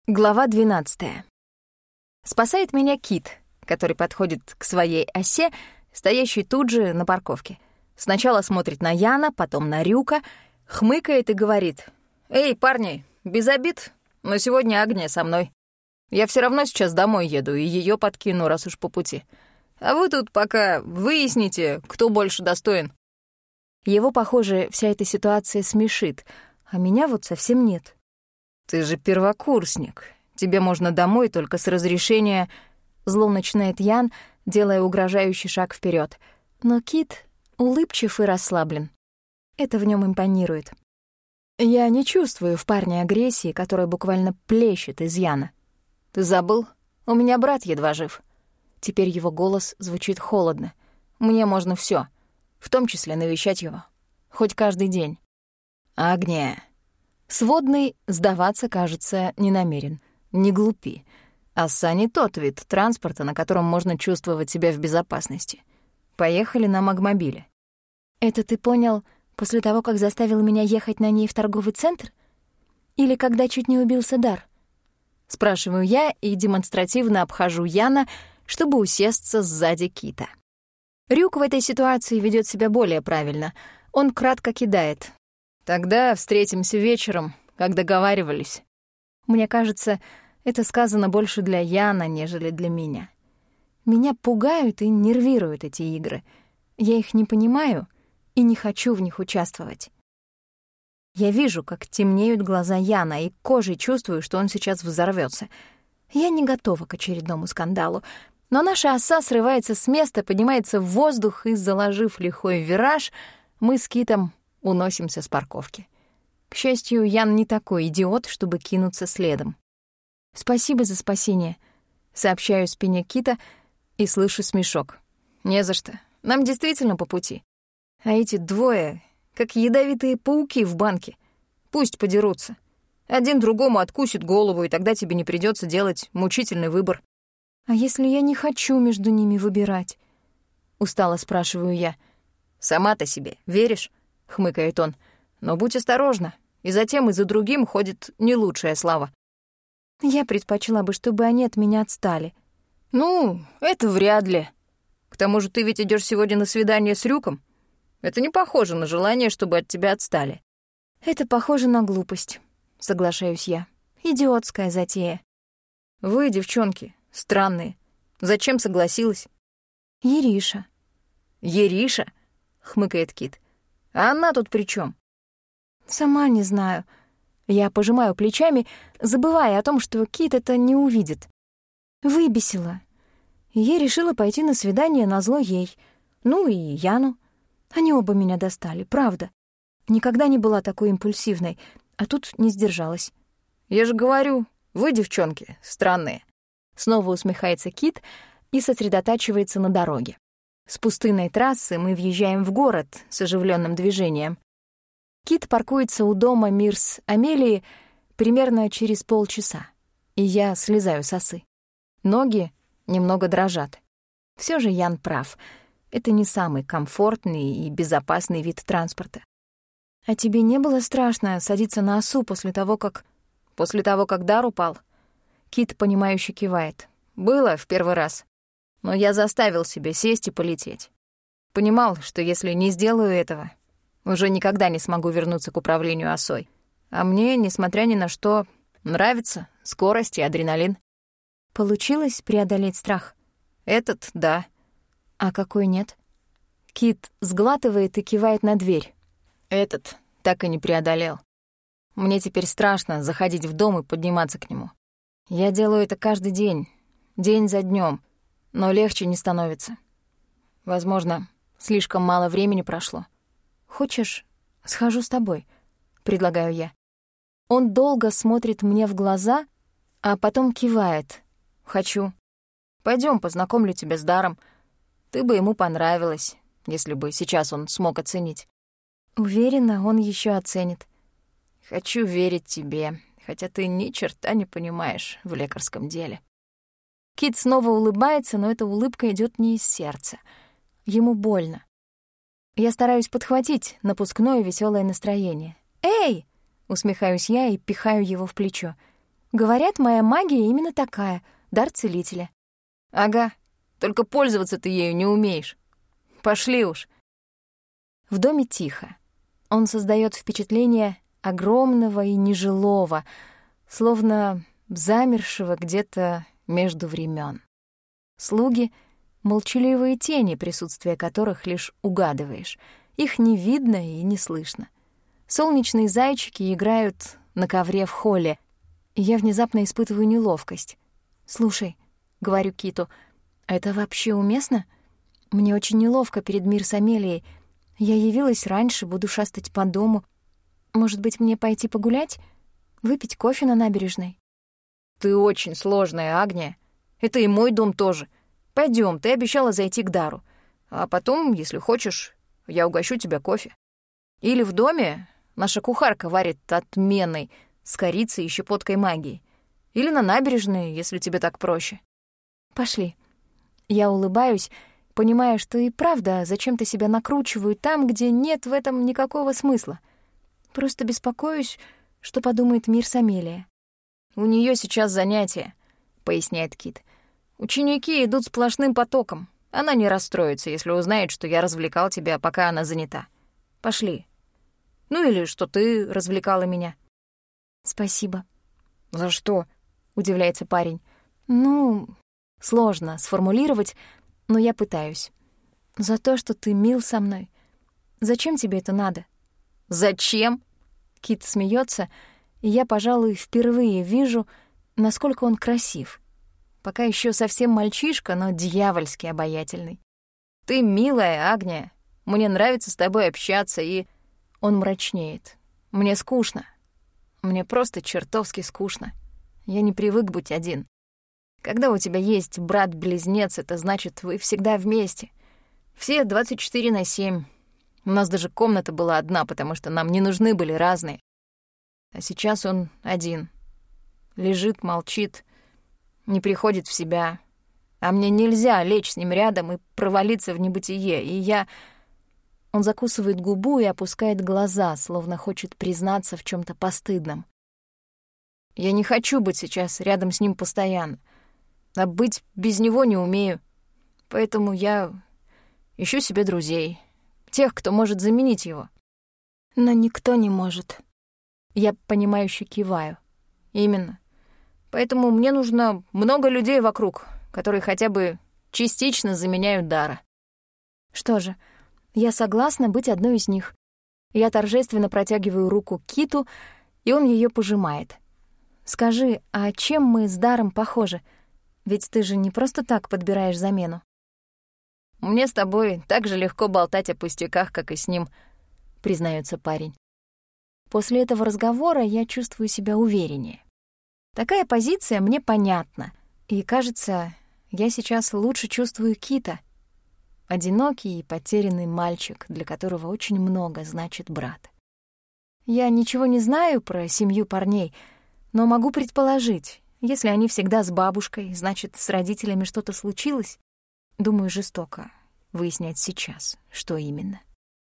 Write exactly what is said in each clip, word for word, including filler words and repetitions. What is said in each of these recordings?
Глава двенадцатая. Спасает меня Кит, который подходит к своей осе, стоящей тут же на парковке. Сначала смотрит на Яна, потом на Рюка, хмыкает и говорит: «Эй, парни, без обид, но сегодня Агния со мной. Я все равно сейчас домой еду и ее подкину, раз уж по пути. А вы тут пока выясните, кто больше достоин». Его, похоже, вся эта ситуация смешит, а меня вот совсем нет. «Ты же первокурсник. Тебе можно домой только с разрешения...» Зло начинает Ян, делая угрожающий шаг вперед. Но Кит улыбчив и расслаблен. Это в нем импонирует. Я не чувствую в парне агрессии, которая буквально плещет из Яна. «Ты забыл? У меня брат едва жив». Теперь его голос звучит холодно. «Мне можно все, в том числе навещать его. Хоть каждый день». «Агния». Сводный сдаваться, кажется, не намерен. Не глупи. Оса не тот вид транспорта, на котором можно чувствовать себя в безопасности. Поехали на магмобиле. Это ты понял после того, как заставил меня ехать на ней в торговый центр? Или когда чуть не убился Дар? Спрашиваю я и демонстративно обхожу Яна, чтобы усесться сзади Кита. Рюк в этой ситуации ведет себя более правильно. Он кратко кидает: «Тогда встретимся вечером, как договаривались». Мне кажется, это сказано больше для Яна, нежели для меня. Меня пугают и нервируют эти игры. Я их не понимаю и не хочу в них участвовать. Я вижу, как темнеют глаза Яна, и кожей чувствую, что он сейчас взорвётся. Я не готова к очередному скандалу, но наша оса срывается с места, поднимается в воздух, и, заложив лихой вираж, мы с Китом уносимся с парковки. К счастью, Ян не такой идиот, чтобы кинуться следом. «Спасибо за спасение», — сообщаю спине Кита и слышу смешок. «Не за что. Нам действительно по пути. А эти двое, как ядовитые пауки в банке. Пусть подерутся. Один другому откусит голову, и тогда тебе не придётся делать мучительный выбор». «А если я не хочу между ними выбирать?» — устало спрашиваю я. «Сама-то себе веришь?» — хмыкает он. «Но будь осторожна, и за тем, и за другим ходит не лучшая слава». «Я предпочла бы, чтобы они от меня отстали». «Ну, это вряд ли. К тому же ты ведь идёшь сегодня на свидание с Рюком. Это не похоже на желание, чтобы от тебя отстали». «Это похоже на глупость», — соглашаюсь я. «Идиотская затея». «Вы, девчонки, странные. Зачем согласилась?» «Ериша». «Ериша?» — хмыкает Кит. «А она тут при чём?» «Сама не знаю». Я пожимаю плечами, забывая о том, что Кит это не увидит. Выбесила. И я решила пойти на свидание назло ей. Ну и Яну. Они оба меня достали, правда. Никогда не была такой импульсивной, а тут не сдержалась. «Я же говорю, вы, девчонки, странные». Снова усмехается Кит и сосредотачивается на дороге. С пустынной трассы мы въезжаем в город с оживленным движением. Кит паркуется у дома Мирс Амелии примерно через полчаса, и я слезаю с осы. Ноги немного дрожат. Все же Ян прав. Это не самый комфортный и безопасный вид транспорта. «А тебе не было страшно садиться на осу после того, как...» «После того, как Дар упал?» Кит, понимающе кивает. «Было в первый раз. Но я заставил себя сесть и полететь. Понимал, что если не сделаю этого, уже никогда не смогу вернуться к управлению осой. А мне, несмотря ни на что, нравится скорость и адреналин». «Получилось преодолеть страх?» «Этот — да». «А какой нет?» Кит сглатывает и кивает на дверь. «Этот так и не преодолел. Мне теперь страшно заходить в дом и подниматься к нему. Я делаю это каждый день, день за днем, но легче не становится. Возможно, слишком мало времени прошло. Хочешь, схожу с тобой?» — предлагаю я. Он долго смотрит мне в глаза, а потом кивает. «Хочу. Пойдём, познакомлю тебя с Даром. Ты бы ему понравилась, если бы сейчас он смог оценить». «Уверена, он ещё оценит». «Хочу верить тебе, хотя ты ни черта не понимаешь в лекарском деле». Кит снова улыбается, но эта улыбка идёт не из сердца. Ему больно. Я стараюсь подхватить напускное весёлое настроение. «Эй!» — усмехаюсь я и пихаю его в плечо. Говорят, моя магия именно такая, дар целителя. Ага, только пользоваться ты ею не умеешь. Пошли уж. В доме тихо. Он создает впечатление огромного и нежилого, словно замершего где-то между времен. Слуги — молчаливые тени, присутствие которых лишь угадываешь. Их не видно и не слышно. Солнечные зайчики играют на ковре в холле, и я внезапно испытываю неловкость. «Слушай», — говорю Киту, — «это вообще уместно? Мне очень неловко перед Мирс Амелией. Я явилась раньше, буду шастать по дому. Может быть, мне пойти погулять? Выпить кофе на набережной?» «Ты очень сложная, Агния. Это и мой дом тоже. Пойдём, ты обещала зайти к Дару. А потом, если хочешь, я угощу тебя кофе. Или в доме наша кухарка варит отменный с корицей и щепоткой магии. Или на набережной, если тебе так проще». «Пошли». Я улыбаюсь, понимая, что и правда зачем-то себя накручиваю там, где нет в этом никакого смысла. Просто беспокоюсь, что подумает Мирс Амелия. «У неё сейчас занятия», — поясняет Кит. «Ученики идут сплошным потоком. Она не расстроится, если узнает, что я развлекал тебя, пока она занята. Пошли. Ну или что ты развлекала меня». «Спасибо». «За что?» — удивляется парень. «Ну, сложно сформулировать, но я пытаюсь. За то, что ты мил со мной. Зачем тебе это надо?» «Зачем?» Кит смеется, и я, пожалуй, впервые вижу, насколько он красив. Пока еще совсем мальчишка, но дьявольски обаятельный. «Ты милая, Агния. Мне нравится с тобой общаться, и...» Он мрачнеет. «Мне скучно. Мне просто чертовски скучно. Я не привык быть один. Когда у тебя есть брат-близнец, это значит, вы всегда вместе. Все двадцать четыре на семь. У нас даже комната была одна, потому что нам не нужны были разные. А сейчас он один. Лежит, молчит, не приходит в себя. А мне нельзя лечь с ним рядом и провалиться в небытие. И я...» Он закусывает губу и опускает глаза, словно хочет признаться в чём-то постыдном. «Я не хочу быть сейчас рядом с ним постоянно. А быть без него не умею. Поэтому я ищу себе друзей. Тех, кто может заменить его». «Но никто не может». Я понимающе киваю. «Именно. Поэтому мне нужно много людей вокруг, которые хотя бы частично заменяют Дара». «Что же, я согласна быть одной из них». Я торжественно протягиваю руку к Киту, и он её пожимает. «Скажи, а чем мы с Даром похожи? Ведь ты же не просто так подбираешь замену». «Мне с тобой так же легко болтать о пустяках, как и с ним», — признается парень. После этого разговора я чувствую себя увереннее. Такая позиция мне понятна, и, кажется, я сейчас лучше чувствую Кита. Одинокий и потерянный мальчик, для которого очень много значит брат. Я ничего не знаю про семью парней, но могу предположить, если они всегда с бабушкой, значит, с родителями что-то случилось. Думаю, жестоко выяснять сейчас, что именно.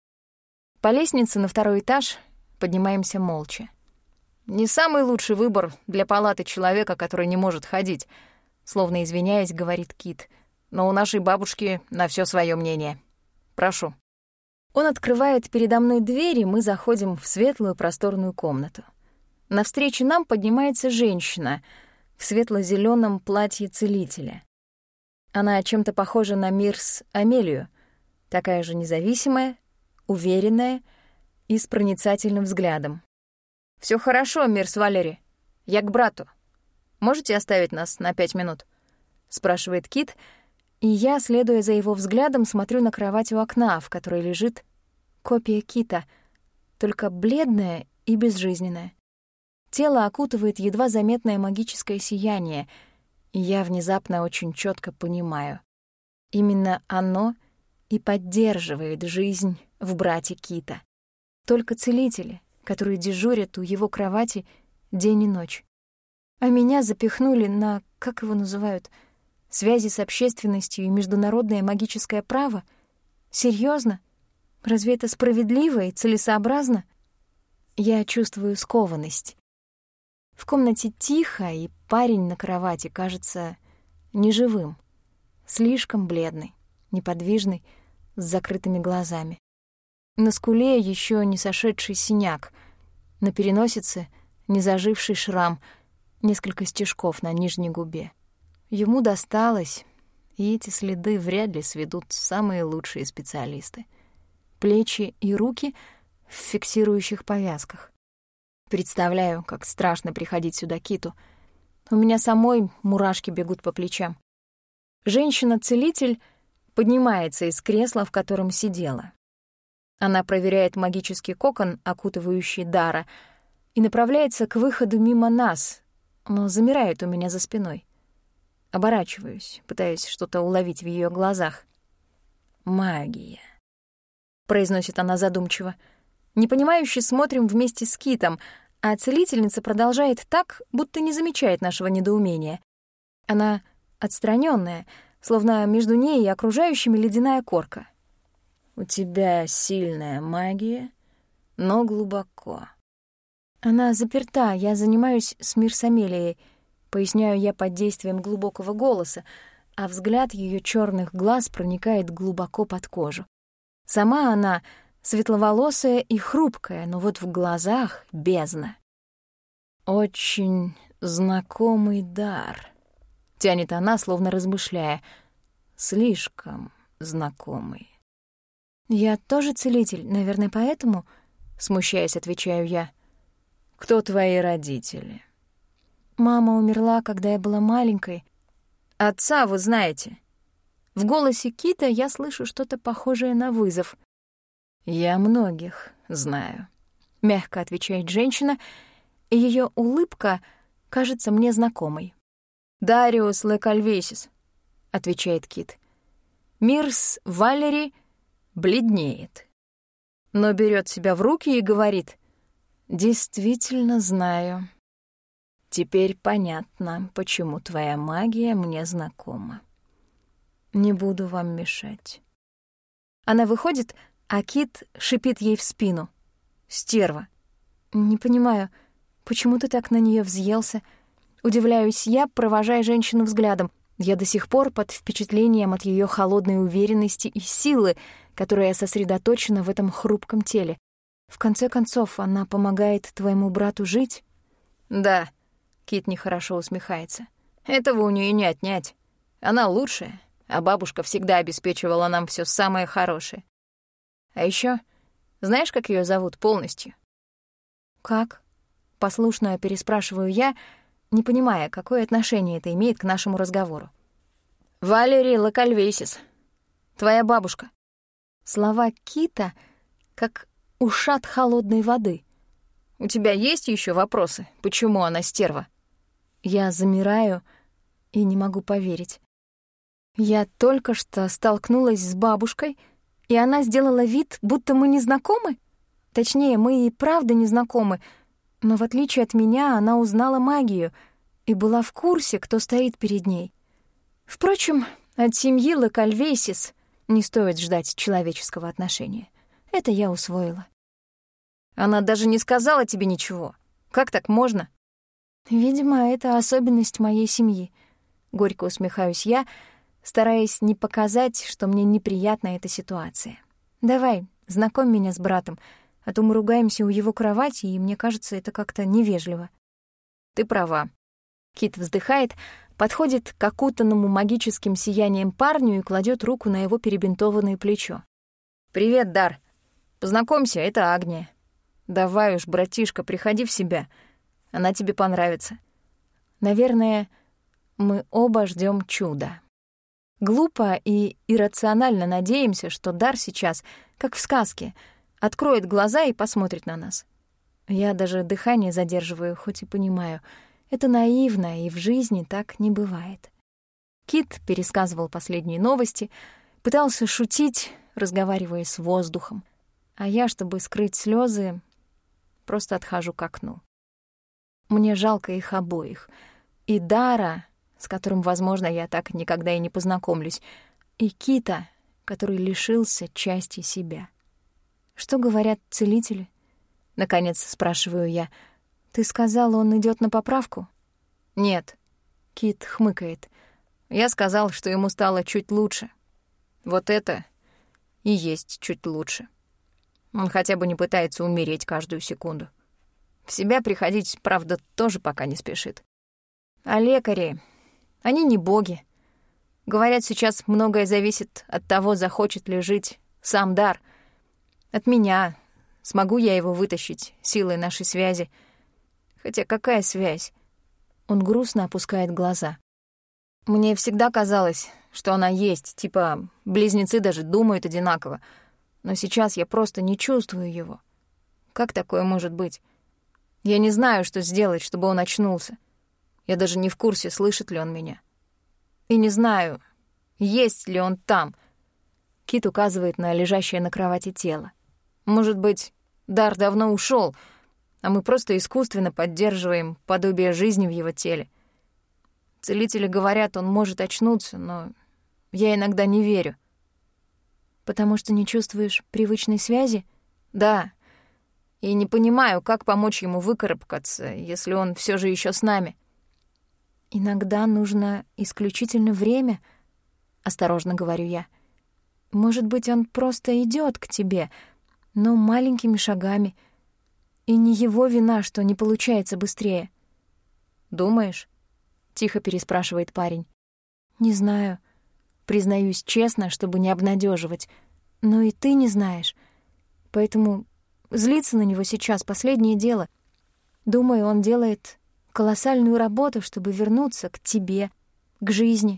По лестнице на второй этаж поднимаемся молча. «Не самый лучший выбор для палаты человека, который не может ходить», словно извиняясь, говорит Кит. «Но у нашей бабушки на всё своё мнение. Прошу». Он открывает передо мной дверь, и мы заходим в светлую просторную комнату. Навстречу нам поднимается женщина в светло-зелёном платье целителя. Она чем-то похожа на Мирс Амелию, такая же независимая, уверенная и с проницательным взглядом. «Всё хорошо, Мирс Валери. Я к брату. Можете оставить нас на пять минут?» — спрашивает Кит, и я, следуя за его взглядом, смотрю на кровать у окна, в которой лежит копия Кита, только бледная и безжизненная. Тело окутывает едва заметное магическое сияние, и я внезапно очень чётко понимаю. Именно оно и поддерживает жизнь в брате Кита. Только целители, которые дежурят у его кровати день и ночь. А меня запихнули на, как его называют, связи с общественностью и международное магическое право? Серьёзно? Разве это справедливо и целесообразно? Я чувствую скованность. В комнате тихо, и парень на кровати кажется неживым, слишком бледный, неподвижный, с закрытыми глазами. На скуле еще не сошедший синяк, на переносице незаживший шрам, несколько стежков на нижней губе. Ему досталось, и эти следы вряд ли сведут самые лучшие специалисты. Плечи и руки в фиксирующих повязках. Представляю, как страшно приходить сюда Киту. У меня самой мурашки бегут по плечам. Женщина-целитель поднимается из кресла, в котором сидела. Она проверяет магический кокон, окутывающий Дара, и направляется к выходу мимо нас, но замирает у меня за спиной. Оборачиваюсь, пытаясь что-то уловить в ее глазах. «Магия», — произносит она задумчиво. Непонимающе смотрим вместе с Китом, а целительница продолжает так, будто не замечает нашего недоумения. Она отстранённая, словно между ней и окружающими ледяная корка. «У тебя сильная магия, но глубоко». Она заперта, я занимаюсь с Мирсамелией, поясняю я под действием глубокого голоса, а взгляд ее черных глаз проникает глубоко под кожу. Сама она светловолосая и хрупкая, но вот в глазах бездна. «Очень знакомый дар», — тянет она, словно размышляя. «Слишком знакомый». «Я тоже целитель, наверное, поэтому?» — смущаясь, отвечаю я. «Кто твои родители?» «Мама умерла, когда я была маленькой. Отца вы знаете». В голосе Кита я слышу что-то похожее на вызов. «Я многих знаю», — мягко отвечает женщина, и ее улыбка кажется мне знакомой. «Дариус Лекальвесис», — отвечает Кит. Мирс Валери бледнеет, но берет себя в руки и говорит: «Действительно знаю. Теперь понятно, почему твоя магия мне знакома. Не буду вам мешать». Она выходит, а Кит шипит ей в спину: «Стерва». «Не понимаю, почему ты так на нее взъелся?» Удивляюсь я, провожая женщину взглядом. Я до сих пор под впечатлением от ее холодной уверенности и силы, которая сосредоточена в этом хрупком теле. В конце концов, она помогает твоему брату жить? «Да», — Кит нехорошо усмехается. «Этого у нее не отнять. Она лучшая, а бабушка всегда обеспечивала нам все самое хорошее. А еще, знаешь, как ее зовут полностью?» «Как?» — послушно переспрашиваю я, не понимая, какое отношение это имеет к нашему разговору. «Валери Лекальвесис. Твоя бабушка». Слова Кита как ушат холодной воды. «У тебя есть еще вопросы, почему она стерва?» Я замираю и не могу поверить. Я только что столкнулась с бабушкой, и она сделала вид, будто мы не знакомы? Точнее, мы и правда не знакомы, но в отличие от меня она узнала магию и была в курсе, кто стоит перед ней. Впрочем, от семьи Лекальвесис не стоит ждать человеческого отношения. Это я усвоила. Она даже не сказала тебе ничего. Как так можно? Видимо, это особенность моей семьи. Горько усмехаюсь я, стараясь не показать, что мне неприятна эта ситуация. Давай, знакомь меня с братом, а то мы ругаемся у его кровати, и мне кажется, это как-то невежливо. Ты права. Кит вздыхает, подходит к окутанному магическим сиянием парню и кладет руку на его перебинтованное плечо. «Привет, Дар. Познакомься, это Агния. Давай уж, братишка, приходи в себя. Она тебе понравится». Наверное, мы оба ждем чуда. Глупо и иррационально надеемся, что Дар сейчас, как в сказке, откроет глаза и посмотрит на нас. Я даже дыхание задерживаю, хоть и понимаю, это наивно, и в жизни так не бывает. Кит пересказывал последние новости, пытался шутить, разговаривая с воздухом, а я, чтобы скрыть слезы, просто отхожу к окну. Мне жалко их обоих. И Дара, с которым, возможно, я так никогда и не познакомлюсь, и Кита, который лишился части себя. «Что говорят целители?» — наконец спрашиваю я. «Ты сказал, он идёт на поправку?» «Нет», — Кит хмыкает. «Я сказал, что ему стало чуть лучше. Вот это и есть чуть лучше. Он хотя бы не пытается умереть каждую секунду. В себя приходить, правда, тоже пока не спешит. А лекари, они не боги. Говорят, сейчас многое зависит от того, захочет ли жить сам дар. От меня. Смогу я его вытащить силой нашей связи. Хотя какая связь?» Он грустно опускает глаза. «Мне всегда казалось, что она есть, типа близнецы даже думают одинаково. Но сейчас я просто не чувствую его. Как такое может быть? Я не знаю, что сделать, чтобы он очнулся. Я даже не в курсе, слышит ли он меня. И не знаю, есть ли он там». Кит указывает на лежащее на кровати тело. «Может быть, дар давно ушел, а мы просто искусственно поддерживаем подобие жизни в его теле. Целители говорят, он может очнуться, но я иногда не верю». «Потому что не чувствуешь привычной связи?» «Да. И не понимаю, как помочь ему выкарабкаться, если он все же еще с нами». «Иногда нужно исключительно время», — осторожно говорю я. «Может быть, он просто идёт к тебе, но маленькими шагами. И не его вина, что не получается быстрее». «Думаешь?» — тихо переспрашивает парень. «Не знаю. Признаюсь честно, чтобы не обнадеживать. Но и ты не знаешь. Поэтому злиться на него сейчас — последнее дело. Думаю, он делает колоссальную работу, чтобы вернуться к тебе, к жизни.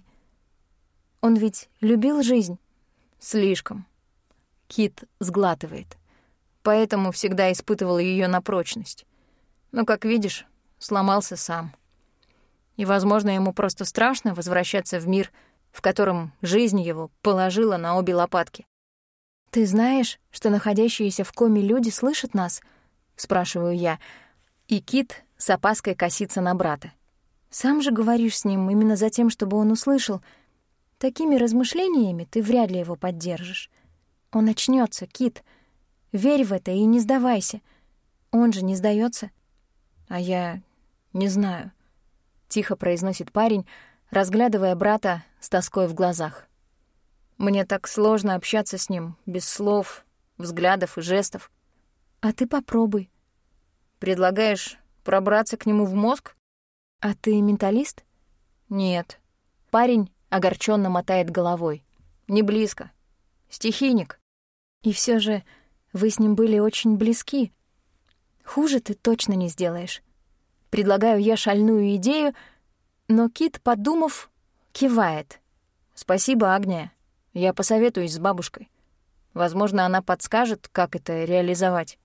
Он ведь любил жизнь?» «Слишком». Кит сглатывает. Поэтому всегда испытывал ее на прочность. Но, как видишь, сломался сам. И, возможно, ему просто страшно возвращаться в мир, в котором жизнь его положила на обе лопатки. «Ты знаешь, что находящиеся в коме люди слышат нас?» — спрашиваю я. И Кит с опаской косится на брата. «Сам же говоришь с ним именно за тем, чтобы он услышал. Такими размышлениями ты вряд ли его поддержишь. Он очнется, Кит. Верь в это и не сдавайся. Он же не сдаётся». «А я не знаю», — тихо произносит парень, разглядывая брата с тоской в глазах. «Мне так сложно общаться с ним, без слов, взглядов и жестов». «А ты попробуй». «Предлагаешь пробраться к нему в мозг?» «А ты менталист?» «Нет». Парень огорчённо мотает головой. «Не близко. Стихийник». «И всё же вы с ним были очень близки. Хуже ты точно не сделаешь». Предлагаю я шальную идею, но Кит, подумав, кивает. «Спасибо, Агния. Я посоветуюсь с бабушкой. Возможно, она подскажет, как это реализовать».